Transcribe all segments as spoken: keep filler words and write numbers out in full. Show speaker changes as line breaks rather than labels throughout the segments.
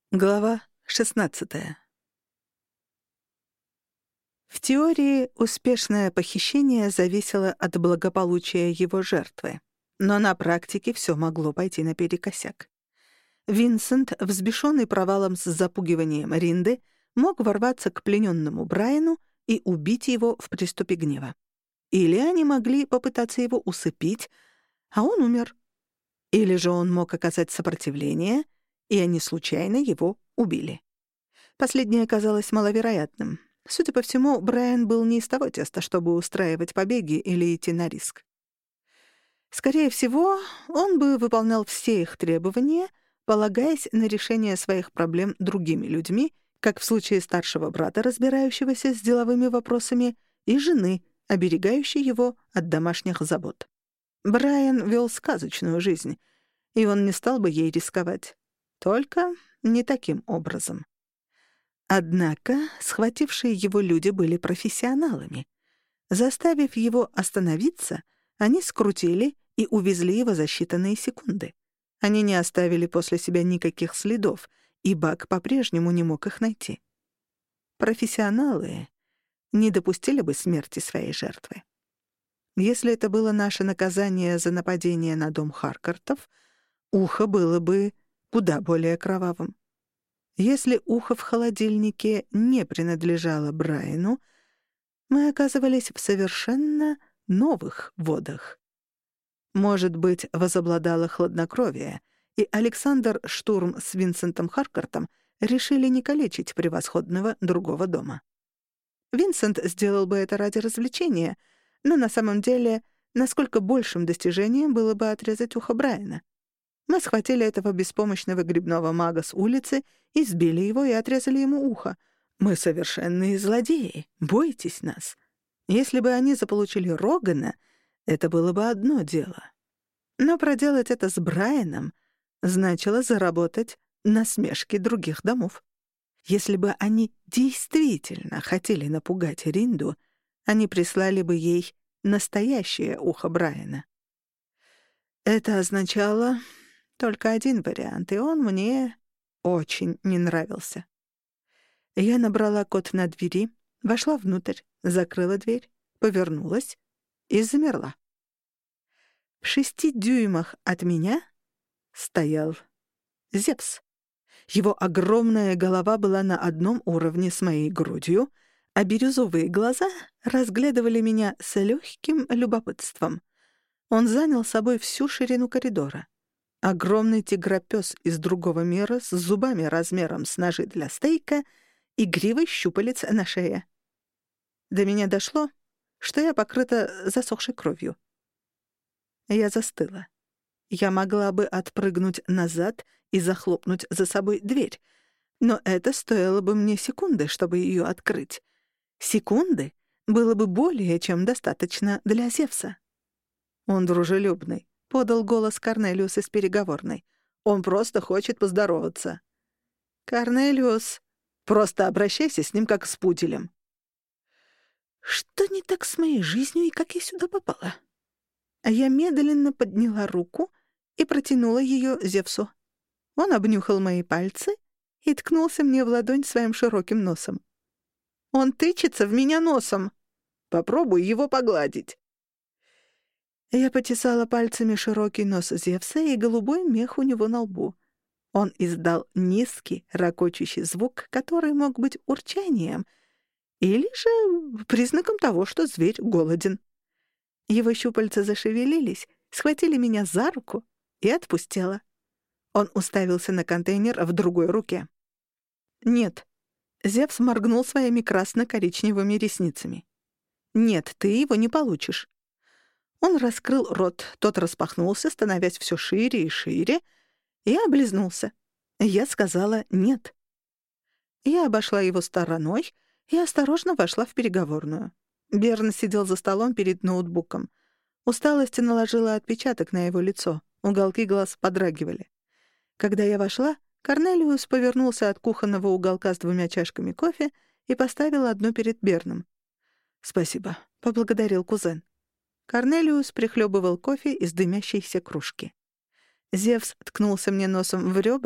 Глава шестнадцатая. В теории успешное похищение зависело от благополучия его жертвы, но на практике всё могло пойти наперекосяк. Винсент, взбешённый провалом с запугиванием Ринды, мог ворваться к пленённому Брайану и убить его в приступе гнева. Или они могли попытаться его усыпить, а он умер. Или же он мог оказать сопротивление, и они случайно его убили. Последнее казалось маловероятным. Судя по всему, Брайан был не из того теста, чтобы устраивать побеги или идти на риск. Скорее всего, он бы выполнял все их требования, полагаясь на решение своих проблем другими людьми, как в случае старшего брата, разбирающегося с деловыми вопросами, и жены, оберегающей его от домашних забот. Брайан вел сказочную жизнь, и он не стал бы ей рисковать. Только не таким образом. Однако схватившие его люди были профессионалами. Заставив его остановиться, они скрутили и увезли его за считанные секунды. Они не оставили после себя никаких следов, и Бак по-прежнему не мог их найти. Профессионалы не допустили бы смерти своей жертвы. Если это было наше наказание за нападение на дом Харкартов, ухо было бы куда более кровавым. Если ухо в холодильнике не принадлежало Брайану, мы оказывались в совершенно новых водах. Может быть, возобладало хладнокровие, и Александр Штурм с Винсентом Харкартом решили не калечить превосходного другого дома. Винсент сделал бы это ради развлечения, но на самом деле, насколько большим достижением было бы отрезать ухо Брайана. Мы схватили этого беспомощного грибного мага с улицы, избили его и отрезали ему ухо. Мы совершенные злодеи, бойтесь нас. Если бы они заполучили Рогана, это было бы одно дело. Но проделать это с Брайаном значило заработать насмешки других домов. Если бы они действительно хотели напугать Ринду, они прислали бы ей настоящее ухо Брайана. Это означало только один вариант, и он мне очень не нравился. Я набрала код на двери, вошла внутрь, закрыла дверь, повернулась и замерла. В шести дюймах от меня стоял Зевс. Его огромная голова была на одном уровне с моей грудью, а бирюзовые глаза разглядывали меня с легким любопытством. Он занял собой всю ширину коридора. Огромный тигропёс из другого мира с зубами размером с ножи для стейка и гривой щупалец на шее. До меня дошло, что я покрыта засохшей кровью. Я застыла. Я могла бы отпрыгнуть назад и захлопнуть за собой дверь, но это стоило бы мне секунды, чтобы её открыть. Секунды было бы более чем достаточно для Зевса. Он дружелюбный. — подал голос Корнелиус из переговорной. «Он просто хочет поздороваться». «Корнелиус, просто обращайся с ним как с пуделем». Что не так с моей жизнью и как я сюда попала? Я медленно подняла руку и протянула ее Зевсу. Он обнюхал мои пальцы и ткнулся мне в ладонь своим широким носом. «Он тычется в меня носом. Попробуй его погладить». Я потесала пальцами широкий нос Зевса и голубой мех у него на лбу. Он издал низкий, ракочущий звук, который мог быть урчанием или же признаком того, что зверь голоден. Его щупальца зашевелились, схватили меня за руку и отпустила. Он уставился на контейнер в другой руке. «Нет». Зевс моргнул своими красно-коричневыми ресницами. «Нет, ты его не получишь». Он раскрыл рот, тот распахнулся, становясь все шире и шире, и облизнулся. Я сказала «нет». Я обошла его стороной и осторожно вошла в переговорную. Берн сидел за столом перед ноутбуком. Усталость наложила отпечаток на его лицо, уголки глаз подрагивали. Когда я вошла, Корнелиус повернулся от кухонного уголка с двумя чашками кофе и поставил одну перед Берном. «Спасибо», — поблагодарил кузен. Корнелиус прихлебывал кофе из дымящейся кружки. Зевс ткнулся мне носом в ребра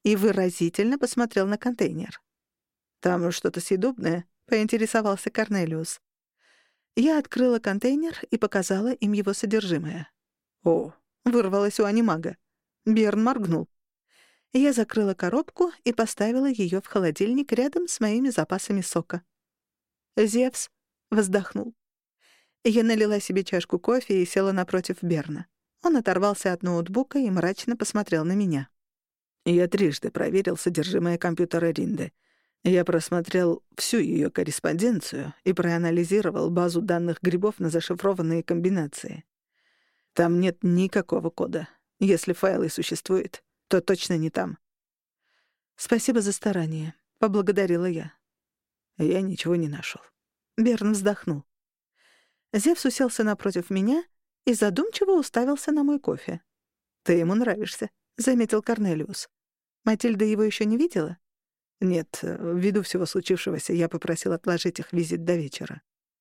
и выразительно посмотрел на контейнер. «Там что-то съедобное?» — поинтересовался Корнелиус. Я открыла контейнер и показала им его содержимое. «О!» — вырвалось у анимага. Берн моргнул. Я закрыла коробку и поставила ее в холодильник рядом с моими запасами сока. Зевс вздохнул. Я налила себе чашку кофе и села напротив Берна. Он оторвался от ноутбука и мрачно посмотрел на меня. Я трижды проверил содержимое компьютера Ринды. Я просмотрел всю ее корреспонденцию и проанализировал базу данных грибов на зашифрованные комбинации. Там нет никакого кода. Если файл и существует, то точно не там. «Спасибо за старание», — поблагодарила я. Я ничего не нашел. Берн вздохнул. Зевс уселся напротив меня и задумчиво уставился на мой кофе. «Ты ему нравишься», — заметил Корнелиус. «Матильда его еще не видела?» «Нет, ввиду всего случившегося я попросил отложить их визит до вечера».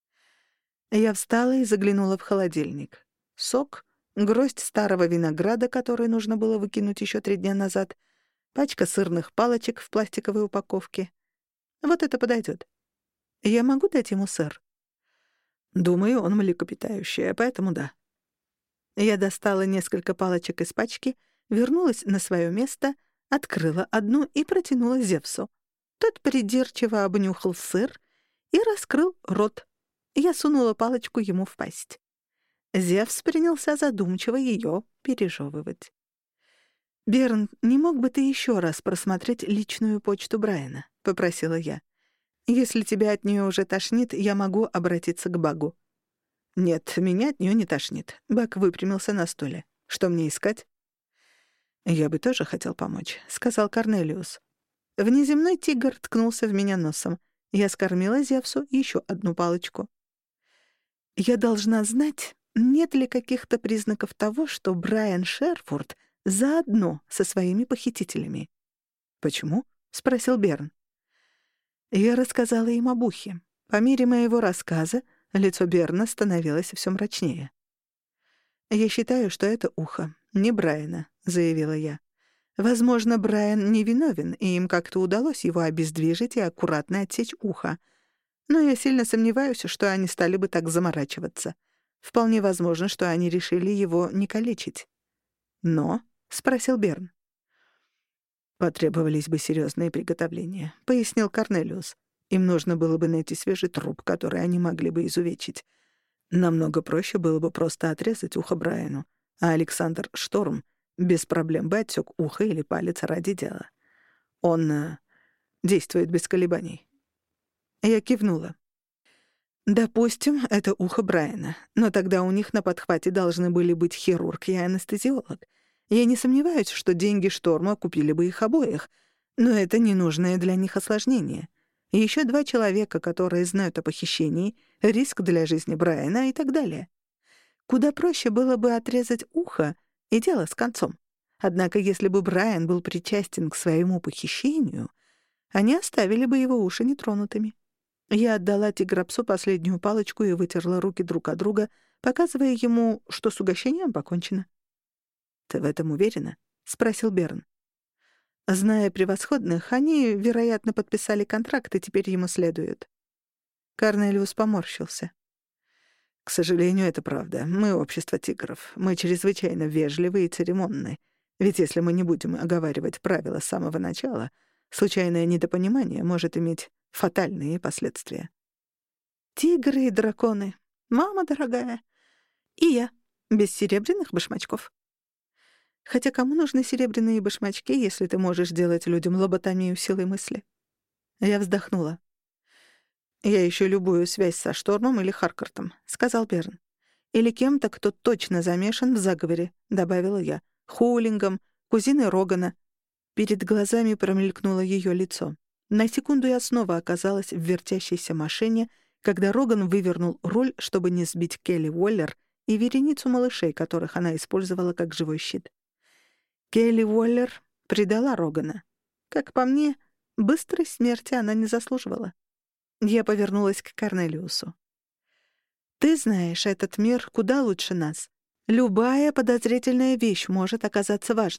Я встала и заглянула в холодильник. Сок, гроздь старого винограда, который нужно было выкинуть еще три дня назад, пачка сырных палочек в пластиковой упаковке. Вот это подойдет. Я могу дать ему сыр? Думаю, он млекопитающий, поэтому да. Я достала несколько палочек из пачки, вернулась на свое место, открыла одну и протянула Зевсу. Тот придирчиво обнюхал сыр и раскрыл рот. Я сунула палочку ему в пасть. Зевс принялся задумчиво ее пережевывать. «Берн, не мог бы ты еще раз просмотреть личную почту Брайана?» — попросила я. «Если тебя от нее уже тошнит, я могу обратиться к Багу». «Нет, меня от нее не тошнит». Баг выпрямился на стуле. «Что мне искать?» «Я бы тоже хотел помочь», — сказал Корнелиус. Внеземной тигр ткнулся в меня носом. Я скормила Зевсу еще одну палочку. «Я должна знать, нет ли каких-то признаков того, что Брайан Шерфурд заодно со своими похитителями». «Почему?» — спросил Берн. Я рассказала им об ухе. По мере моего рассказа лицо Берна становилось все мрачнее. «Я считаю, что это ухо, не Брайана», — заявила я. «Возможно, Брайан невиновен, и им как-то удалось его обездвижить и аккуратно отсечь ухо. Но я сильно сомневаюсь, что они стали бы так заморачиваться. Вполне возможно, что они решили его не калечить». «Но?» — спросил Берн. «Потребовались бы серьезные приготовления», — пояснил Корнелиус. «Им нужно было бы найти свежий труп, который они могли бы изувечить. Намного проще было бы просто отрезать ухо Брайану, а Александр Шторм без проблем бы отсек ухо или палец ради дела. Он э, действует без колебаний». Я кивнула. «Допустим, это ухо Брайана, но тогда у них на подхвате должны были быть хирург и анестезиолог. Я не сомневаюсь, что деньги Шторма купили бы их обоих, но это ненужное для них осложнение. Еще два человека, которые знают о похищении, риск для жизни Брайана и так далее. Куда проще было бы отрезать ухо и дело с концом. Однако если бы Брайан был причастен к своему похищению, они оставили бы его уши нетронутыми». Я отдала тиграпсу последнюю палочку и вытерла руки друг от друга, показывая ему, что с угощением покончено. «Ты в этом уверена?» — спросил Берн. «Зная превосходных, они, вероятно, подписали контракт, и теперь ему следует». Корнелиус поморщился. «К сожалению, это правда. Мы общество тигров. Мы чрезвычайно вежливы и церемонны. Ведь если мы не будем оговаривать правила с самого начала, случайное недопонимание может иметь фатальные последствия». «Тигры и драконы. Мама дорогая. И я. Без серебряных башмачков». Хотя кому нужны серебряные башмачки, если ты можешь делать людям лоботомию силой мысли? Я вздохнула. «Я ищу любую связь со Штормом или Харкартом», — сказал Берн. «Или кем-то, кто точно замешан в заговоре», — добавила я. «Хоулингом, кузиной Рогана». Перед глазами промелькнуло ее лицо. На секунду я снова оказалась в вертящейся машине, когда Роган вывернул руль, чтобы не сбить Келли Уоллер и вереницу малышей, которых она использовала как живой щит. Келли Уоллер предала Рогана. Как по мне, быстрой смерти она не заслуживала. Я повернулась к Корнелиусу. «Ты знаешь этот мир куда лучше нас. Любая подозрительная вещь может оказаться важной.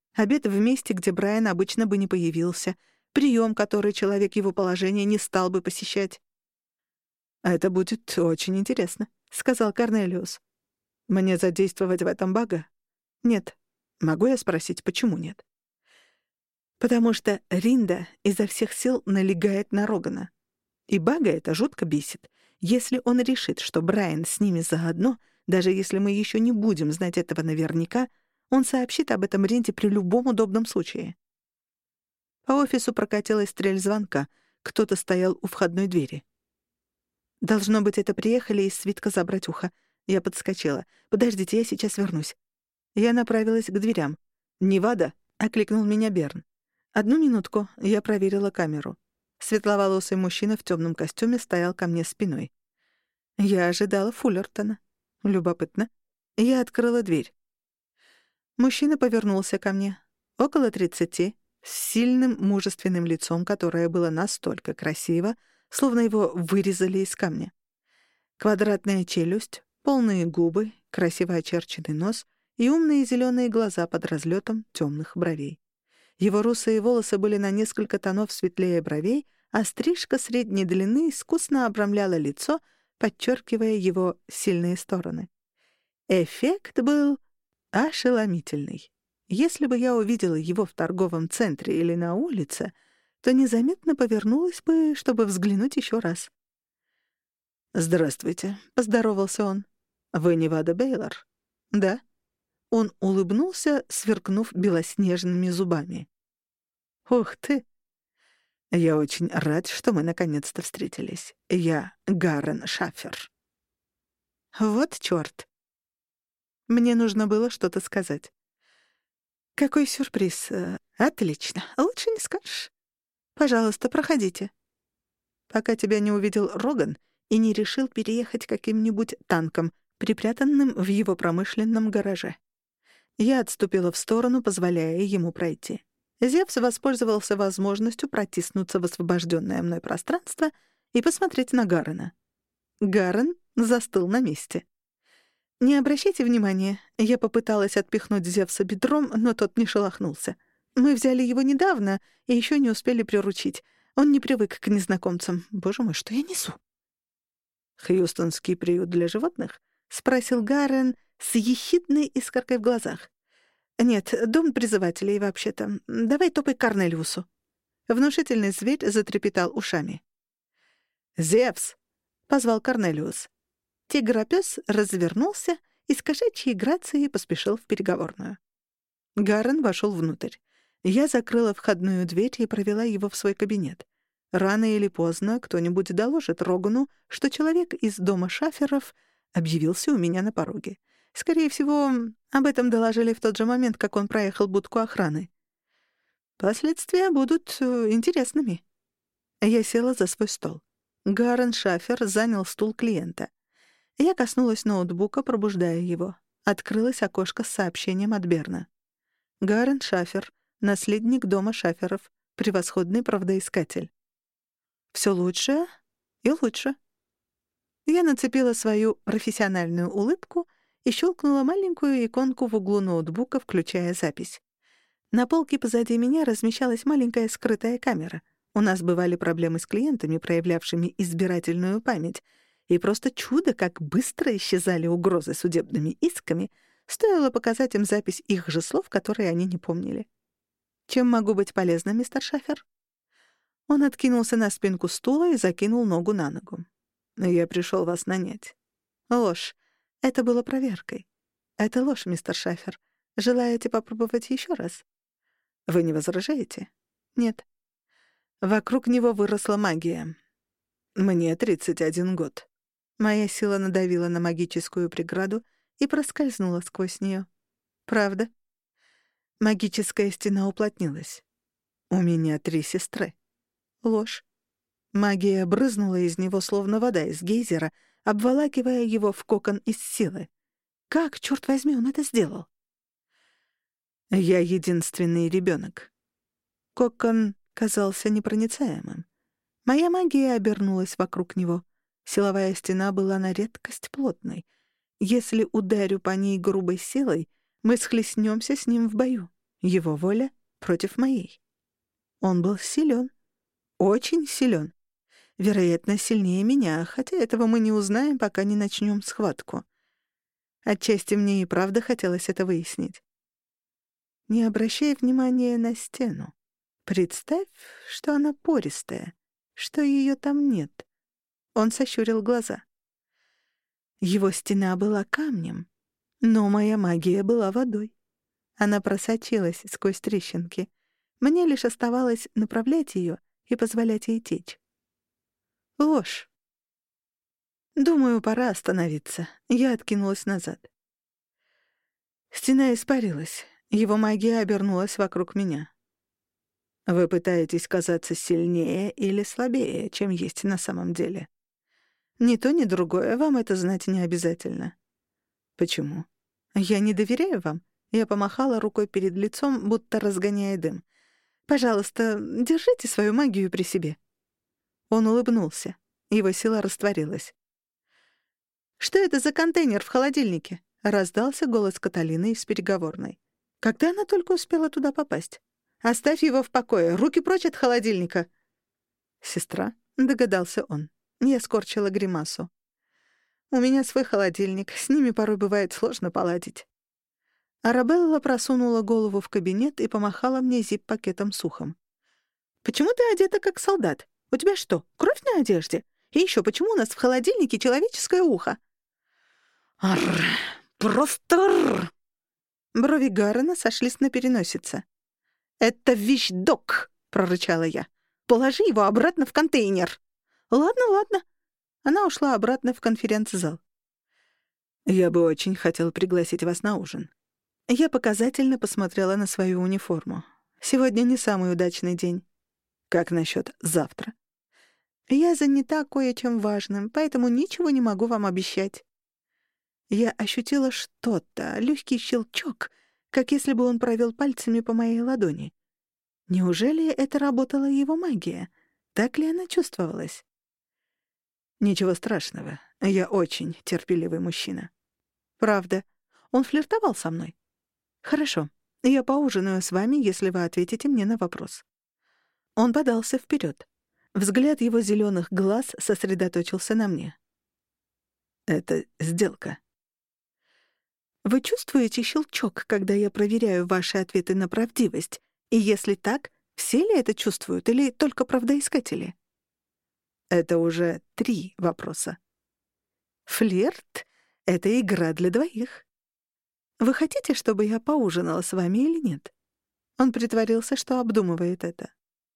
Обед в месте, где Брайан обычно бы не появился. Прием, который человек его положения не стал бы посещать. «Это будет очень интересно», — сказал Корнелиус. «Мне задействовать в этом Бага?» «Нет». «Могу я спросить, почему нет?» «Потому что Ринда изо всех сил налегает на Рогана. И Бага это жутко бесит. Если он решит, что Брайан с ними заодно, даже если мы еще не будем знать этого наверняка, он сообщит об этом Ринде при любом удобном случае». По офису прокатилась стрель звонка. Кто-то стоял у входной двери. «Должно быть, это приехали из свитка забрать ухо». Я подскочила. «Подождите, я сейчас вернусь». Я направилась к дверям. «Невада?» — окликнул меня Берн. «Одну минутку», — я проверила камеру. Светловолосый мужчина в темном костюме стоял ко мне спиной. Я ожидала Фуллертона. Любопытно. Я открыла дверь. Мужчина повернулся ко мне. Около тридцати, с сильным мужественным лицом, которое было настолько красиво, словно его вырезали из камня. Квадратная челюсть, полные губы, красиво очерченный нос и умные зеленые глаза под разлетом темных бровей. Его русые волосы были на несколько тонов светлее бровей, а стрижка средней длины искусно обрамляла лицо, подчеркивая его сильные стороны. Эффект был ошеломительный. Если бы я увидела его в торговом центре или на улице, то незаметно повернулась бы, чтобы взглянуть еще раз. «Здравствуйте», — поздоровался он. «Вы Невада Бейлор?» «Да». Он улыбнулся, сверкнув белоснежными зубами. «Ух ты! Я очень рад, что мы наконец-то встретились. Я Гарен Шафер». Вот чёрт. Мне нужно было что-то сказать. «Какой сюрприз! Отлично. Лучше не скажешь. Пожалуйста, проходите». Пока тебя не увидел Роган и не решил переехать каким-нибудь танком, припрятанным в его промышленном гараже. Я отступила в сторону, позволяя ему пройти. Зевс воспользовался возможностью протиснуться в освобожденное мной пространство и посмотреть на Гарена. Гарен застыл на месте. Не обращайте внимания, я попыталась отпихнуть Зевса бедром, но тот не шелохнулся. Мы взяли его недавно и еще не успели приручить. Он не привык к незнакомцам. Боже мой, что я несу? «Хьюстонский приют для животных?» — спросил Гарен с ехидной искоркой в глазах. «Нет, дом призывателей вообще-то. Давай топай к Корнелиусу». Внушительный зверь затрепетал ушами. «Зевс!» — позвал Корнелиус. Тигропёс развернулся и с кошачьей грацией поспешил в переговорную. Гарен вошел внутрь. Я закрыла входную дверь и провела его в свой кабинет. Рано или поздно кто-нибудь доложит Рогану, что человек из дома Шаферов объявился у меня на пороге. Скорее всего, об этом доложили в тот же момент, как он проехал будку охраны. Последствия будут э, интересными. Я села за свой стол. Гарен Шафер занял стул клиента. Я коснулась ноутбука, пробуждая его. Открылось окошко с сообщением от Берна. Гарен Шафер, наследник дома Шаферов, превосходный правдоискатель. Все лучше и лучше. Я нацепила свою профессиональную улыбку и щелкнула маленькую иконку в углу ноутбука, включая запись. На полке позади меня размещалась маленькая скрытая камера. У нас бывали проблемы с клиентами, проявлявшими избирательную память, и просто чудо, как быстро исчезали угрозы судебными исками, стоило показать им запись их же слов, которые они не помнили. «Чем могу быть полезна, мистер Шафер?» Он откинулся на спинку стула и закинул ногу на ногу. «Я пришел вас нанять». «Ложь. Это было проверкой». «Это ложь, мистер Шафер. Желаете попробовать еще раз?» «Вы не возражаете?» «Нет». Вокруг него выросла магия. «Мне тридцать один год». Моя сила надавила на магическую преграду и проскользнула сквозь нее. «Правда?» Магическая стена уплотнилась. «У меня три сестры». Ложь. Магия брызнула из него, словно вода из гейзера, обволакивая его в кокон из силы. Как, черт возьми, он это сделал? «Я единственный ребенок». Кокон казался непроницаемым. Моя магия обернулась вокруг него. Силовая стена была на редкость плотной. Если ударю по ней грубой силой, мы схлестнемся с ним в бою. Его воля против моей. Он был силен, очень силен. Вероятно, сильнее меня, хотя этого мы не узнаем, пока не начнем схватку. Отчасти мне и правда хотелось это выяснить. Не обращай внимания на стену. Представь, что она пористая, что ее там нет. Он сощурил глаза. Его стена была камнем, но моя магия была водой. Она просочилась сквозь трещинки. Мне лишь оставалось направлять ее и позволять ей течь. Ложь. Думаю, пора остановиться. Я откинулась назад. Стена испарилась. Его магия обернулась вокруг меня. Вы пытаетесь казаться сильнее или слабее, чем есть на самом деле. Ни то, ни другое, вам это знать не обязательно. Почему? Я не доверяю вам. Я помахала рукой перед лицом, будто разгоняя дым. Пожалуйста, держите свою магию при себе. Он улыбнулся. Его сила растворилась. «Что это за контейнер в холодильнике?» — раздался голос Каталины из переговорной. Когда она только успела туда попасть? «Оставь его в покое. Руки прочь от холодильника!» «Сестра?» — догадался он. Я скорчила гримасу. «У меня свой холодильник. С ними порой бывает сложно поладить». Арабелла просунула голову в кабинет и помахала мне зип-пакетом с ухом. «Почему ты одета как солдат? У тебя что, кровь на одежде? И еще, почему у нас в холодильнике человеческое ухо?» «Арр! Просто арр!» Брови Гаррена сошлись на переносице. «Это вещдок!» — прорычала я. «Положи его обратно в контейнер!» «Ладно, ладно». Она ушла обратно в конференц-зал. «Я бы очень хотел пригласить вас на ужин». Я показательно посмотрела на свою униформу. Сегодня не самый удачный день. Как насчет завтра? Я занята кое-чем важным, поэтому ничего не могу вам обещать. Я ощутила что-то, легкий щелчок, как если бы он провел пальцами по моей ладони. Неужели это работала его магия? Так ли она чувствовалась? Ничего страшного. Я очень терпеливый мужчина. Правда. Он флиртовал со мной. Хорошо. Я поужинаю с вами, если вы ответите мне на вопрос. Он подался вперед. Взгляд его зеленых глаз сосредоточился на мне. Это сделка. Вы чувствуете щелчок, когда я проверяю ваши ответы на правдивость? И если так, все ли это чувствуют или только правдоискатели? Это уже три вопроса. Флирт — это игра для двоих. Вы хотите, чтобы я поужинала с вами или нет? Он притворился, что обдумывает это.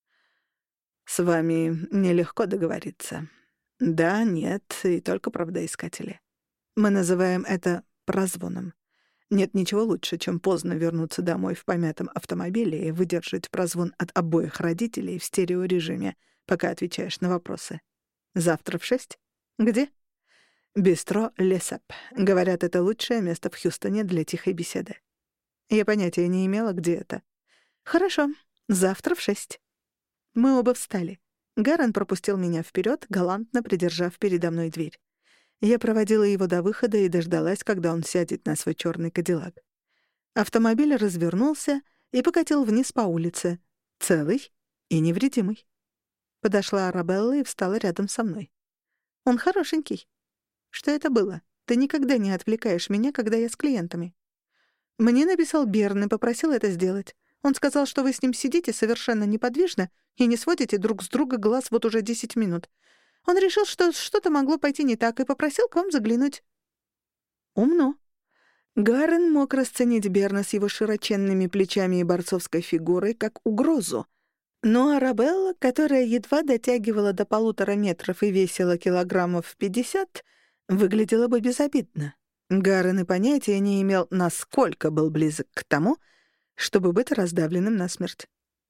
С вами нелегко договориться. Да, нет, и только правдоискатели. Мы называем это прозвоном. Нет ничего лучше, чем поздно вернуться домой в помятом автомобиле и выдержать прозвон от обоих родителей в стереорежиме, пока отвечаешь на вопросы. Завтра в шесть? Где? Бистро Лесап. Говорят, это лучшее место в Хьюстоне для тихой беседы. Я понятия не имела, где это. Хорошо, завтра в шесть. Мы оба встали. Гаррен пропустил меня вперед, галантно придержав передо мной дверь. Я проводила его до выхода и дождалась, когда он сядет на свой черный кадиллак. Автомобиль развернулся и покатил вниз по улице, целый и невредимый. Подошла Арабелла и встала рядом со мной. «Он хорошенький». «Что это было? Ты никогда не отвлекаешь меня, когда я с клиентами». «Мне написал Берн и попросил это сделать. Он сказал, что вы с ним сидите совершенно неподвижно и не сводите друг с друга глаз вот уже десять минут. Он решил, что что-то могло пойти не так, и попросил к вам заглянуть». «Умно». Гаррен мог расценить Берна с его широченными плечами и борцовской фигурой как угрозу. Но Арабелла, которая едва дотягивала до полутора метров и весила килограммов пятьдесят, выглядела бы безобидно. Гаррен и понятия не имел, насколько был близок к тому, чтобы быть раздавленным насмерть.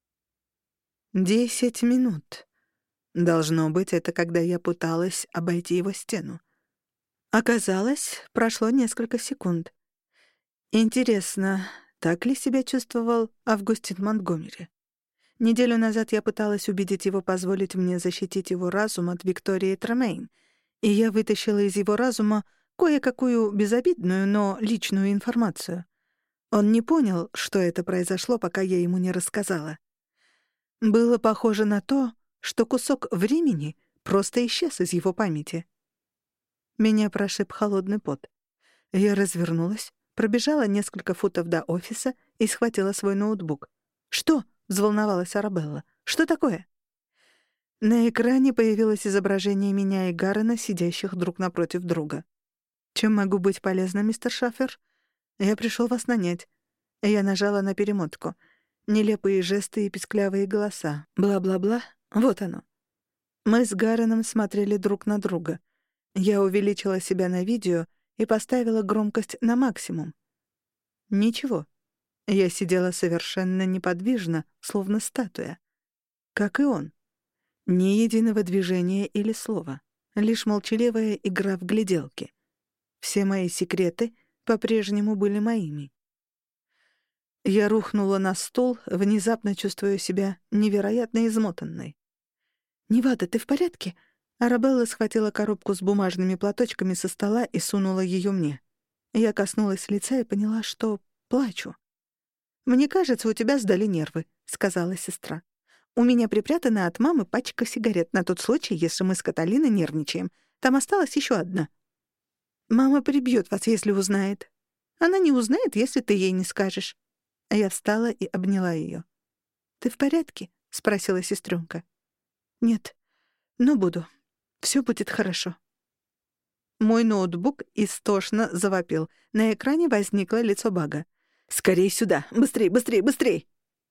Десять минут. Должно быть, это когда я пыталась обойти его стену. Оказалось, прошло несколько секунд. Интересно, так ли себя чувствовал Августин Монтгомери? Неделю назад я пыталась убедить его позволить мне защитить его разум от Виктории Тремейн, и я вытащила из его разума кое-какую безобидную, но личную информацию. Он не понял, что это произошло, пока я ему не рассказала. Было похоже на то, что кусок времени просто исчез из его памяти. Меня прошиб холодный пот. Я развернулась, пробежала несколько футов до офиса и схватила свой ноутбук. «Что?» — взволновалась Арабелла. «Что такое?» На экране появилось изображение меня и Гаррена, сидящих друг напротив друга. «Чем могу быть полезна, мистер Шаффер? Я пришел вас нанять». Я нажала на перемотку. Нелепые жесты и писклявые голоса. Бла-бла-бла. Вот оно. Мы с Гарреном смотрели друг на друга. Я увеличила себя на видео и поставила громкость на максимум. Ничего. Я сидела совершенно неподвижно, словно статуя. Как и он. Ни единого движения или слова. Лишь молчаливая игра в гляделки. Все мои секреты по-прежнему были моими. Я рухнула на стул, внезапно чувствуя себя невероятно измотанной. «Невада, ты в порядке?» Арабелла схватила коробку с бумажными платочками со стола и сунула ее мне. Я коснулась лица и поняла, что плачу. «Мне кажется, у тебя сдали нервы», — сказала сестра. «У меня припрятана от мамы пачка сигарет на тот случай, если мы с Каталиной нервничаем. Там осталась еще одна. Мама прибьет вас, если узнает. Она не узнает, если ты ей не скажешь». Я встала и обняла ее. «Ты в порядке?» — спросила сестренка. «Нет, но буду. Все будет хорошо». Мой ноутбук истошно завопил. На экране возникло лицо Бага. «Скорей сюда! Быстрей, быстрей, быстрей!»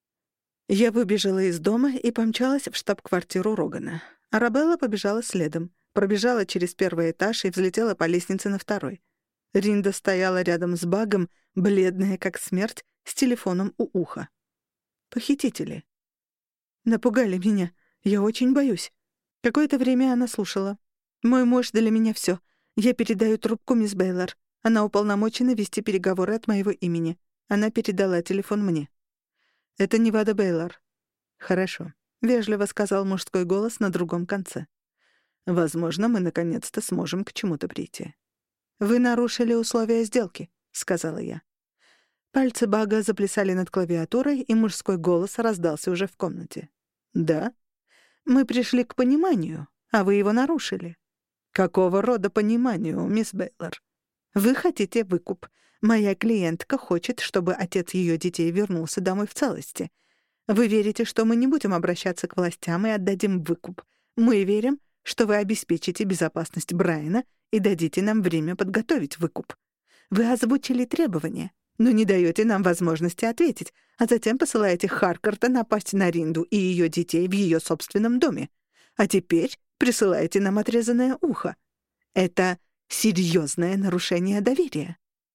Я выбежала из дома и помчалась в штаб-квартиру Рогана. Арабелла побежала следом, пробежала через первый этаж и взлетела по лестнице на второй. Ринда стояла рядом с Багом, бледная как смерть, с телефоном у уха. Похитители. Напугали меня. Я очень боюсь. Какое-то время она слушала. «Мой муж для меня всё. Я передаю трубку мисс Бейлор. Она уполномочена вести переговоры от моего имени. Она передала телефон мне». «Это Невада Бейлор». «Хорошо», — вежливо сказал мужской голос на другом конце. «Возможно, мы наконец-то сможем к чему-то прийти». «Вы нарушили условия сделки», — сказала я. Пальцы Бага заплясали над клавиатурой, и мужской голос раздался уже в комнате. «Да? Мы пришли к пониманию, а вы его нарушили». «Какого рода пониманию, мисс Бейлор?» «Вы хотите выкуп. Моя клиентка хочет, чтобы отец ее детей вернулся домой в целости. Вы верите, что мы не будем обращаться к властям и отдадим выкуп. Мы верим, что вы обеспечите безопасность Брайана и дадите нам время подготовить выкуп. Вы озвучили требования, но не даете нам возможности ответить, а затем посылаете Харкарта напасть на Ринду и ее детей в ее собственном доме. А теперь присылаете нам отрезанное ухо. Это серьезное нарушение доверия».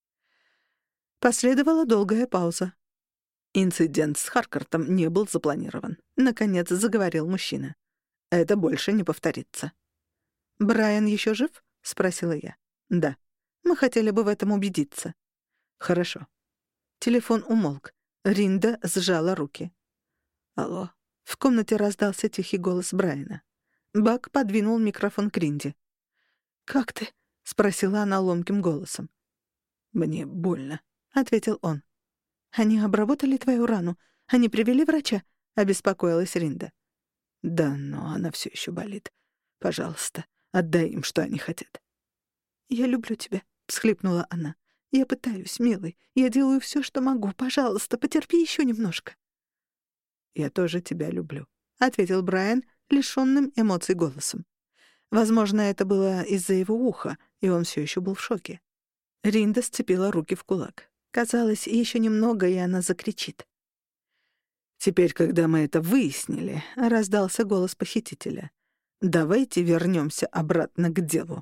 Последовала долгая пауза. «Инцидент с Харкартом не был запланирован», — наконец заговорил мужчина. «Это больше не повторится». «Брайан еще жив?» — спросила я. «Да. Мы хотели бы в этом убедиться». «Хорошо». Телефон умолк. Ринда сжала руки. «Алло». В комнате раздался тихий голос Брайана. Баг подвинул микрофон к Ринде. «Как ты?» — спросила она ломким голосом. «Мне больно», — ответил он. «Они обработали твою рану? Они привели врача?» — обеспокоилась Ринда. «Да, но она все еще болит. Пожалуйста, отдай им, что они хотят». «Я люблю тебя», — всхлипнула она. «Я пытаюсь, милый. Я делаю все, что могу. Пожалуйста, потерпи еще немножко». «Я тоже тебя люблю», — ответил Брайан, лишённым эмоций голосом. Возможно, это было из-за его уха, и он все еще был в шоке. Ринда сцепила руки в кулак. Казалось, еще немного, и она закричит. «Теперь, когда мы это выяснили», — раздался голос похитителя, «давайте вернемся обратно к делу».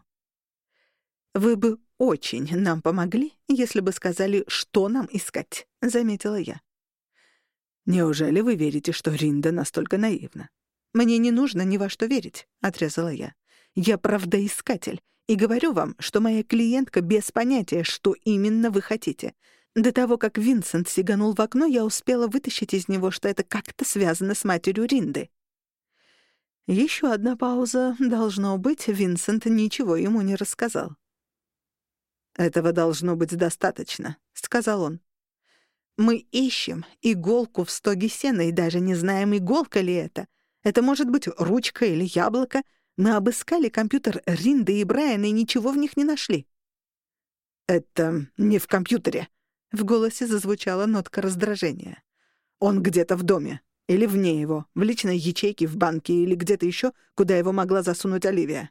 «Вы бы очень нам помогли, если бы сказали, что нам искать», — заметила я. «Неужели вы верите, что Ринда настолько наивна?» «Мне не нужно ни во что верить», — отрезала я. «Я правдоискатель, и говорю вам, что моя клиентка без понятия, что именно вы хотите. До того, как Винсент сиганул в окно, я успела вытащить из него, что это как-то связано с матерью Ринды». Еще одна пауза. Должно быть, Винсент ничего ему не рассказал. «Этого должно быть достаточно», — сказал он. Мы ищем иголку в стоге сена и даже не знаем, иголка ли это. Это может быть ручка или яблоко. Мы обыскали компьютер Ринды и Брайана и ничего в них не нашли». «Это не в компьютере», — в голосе зазвучала нотка раздражения. «Он где-то в доме. Или вне его, в личной ячейке в банке или где-то еще, куда его могла засунуть Оливия».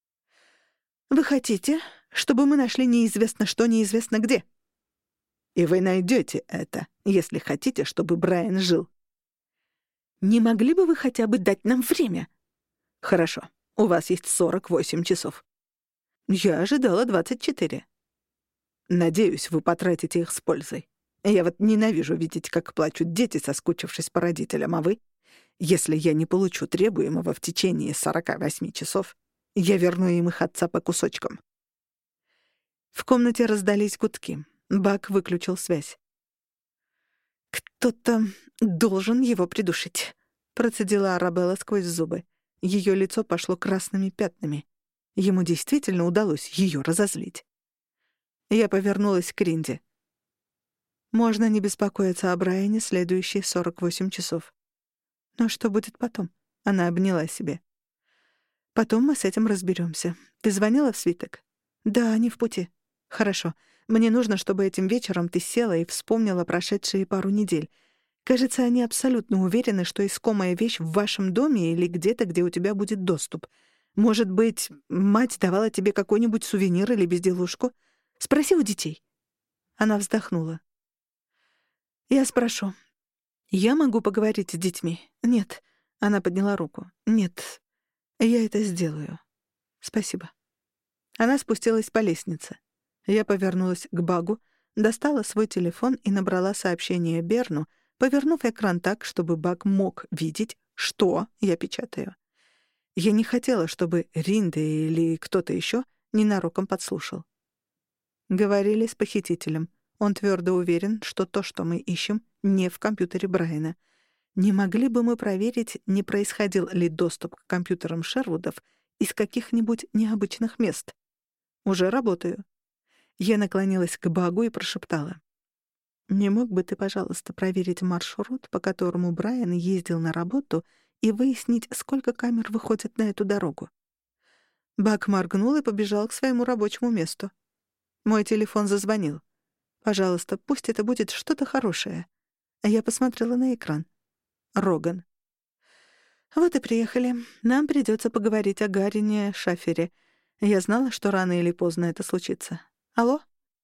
«Вы хотите, чтобы мы нашли неизвестно что, неизвестно где?» «И вы найдете это, если хотите, чтобы Брайан жил». «Не могли бы вы хотя бы дать нам время?» «Хорошо, у вас есть сорок восемь часов». «Я ожидала двадцать четыре». «Надеюсь, вы потратите их с пользой. Я вот ненавижу видеть, как плачут дети, соскучившись по родителям, а вы? Если я не получу требуемого в течение сорока восьми часов, я верну им их отца по кусочкам». В комнате раздались гудки. Бак выключил связь. «Кто-то должен его придушить», — процедила Арабелла сквозь зубы. Ее лицо пошло красными пятнами. Ему действительно удалось ее разозлить. Я повернулась к Ринде. «Можно не беспокоиться о Брайане следующие сорок восемь часов. Но что будет потом?» — она обняла себе. «Потом мы с этим разберемся. Ты звонила в свиток?» «Да, они в пути». «Хорошо. Мне нужно, чтобы этим вечером ты села и вспомнила прошедшие пару недель. Кажется, они абсолютно уверены, что искомая вещь в вашем доме или где-то, где у тебя будет доступ. Может быть, мать давала тебе какой-нибудь сувенир или безделушку? Спроси у детей». Она вздохнула. «Я спрошу. Я могу поговорить с детьми?» «Нет». Она подняла руку. «Нет. Я это сделаю. Спасибо». Она спустилась по лестнице. Я повернулась к Багу, достала свой телефон и набрала сообщение Берну, повернув экран так, чтобы Баг мог видеть, что я печатаю. Я не хотела, чтобы Ринда или кто-то еще ненароком подслушал. Говорили с похитителем. Он твердо уверен, что то, что мы ищем, не в компьютере Брайана. Не могли бы мы проверить, не происходил ли доступ к компьютерам Шервудов из каких-нибудь необычных мест? Уже работаю. Я наклонилась к Багу и прошептала. «Не мог бы ты, пожалуйста, проверить маршрут, по которому Брайан ездил на работу, и выяснить, сколько камер выходит на эту дорогу?» Баг моргнул и побежал к своему рабочему месту. Мой телефон зазвонил. «Пожалуйста, пусть это будет что-то хорошее». Я посмотрела на экран. Роган. «Вот и приехали. Нам придется поговорить о Гарине Шафере. Я знала, что рано или поздно это случится. Алло?»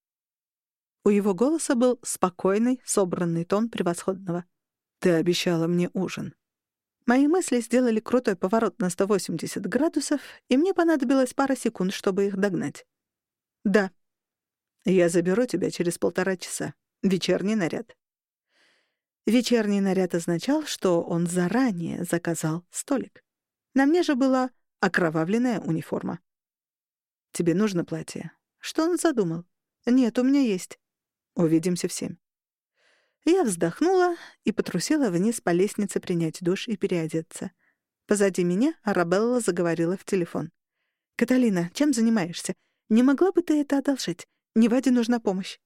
У его голоса был спокойный, собранный тон превосходного. «Ты обещала мне ужин». Мои мысли сделали крутой поворот на сто восемьдесят градусов, и мне понадобилось пара секунд, чтобы их догнать. «Да». «Я заберу тебя через полтора часа. Вечерний наряд». Вечерний наряд означал, что он заранее заказал столик. На мне же была окровавленная униформа. «Тебе нужно платье?» Что он задумал? «Нет, у меня есть». «Увидимся в семь». Я вздохнула и потрусила вниз по лестнице принять душ и переодеться. Позади меня Арабелла заговорила в телефон. «Каталина, чем занимаешься? Не могла бы ты это одолжить? Неваде нужна помощь».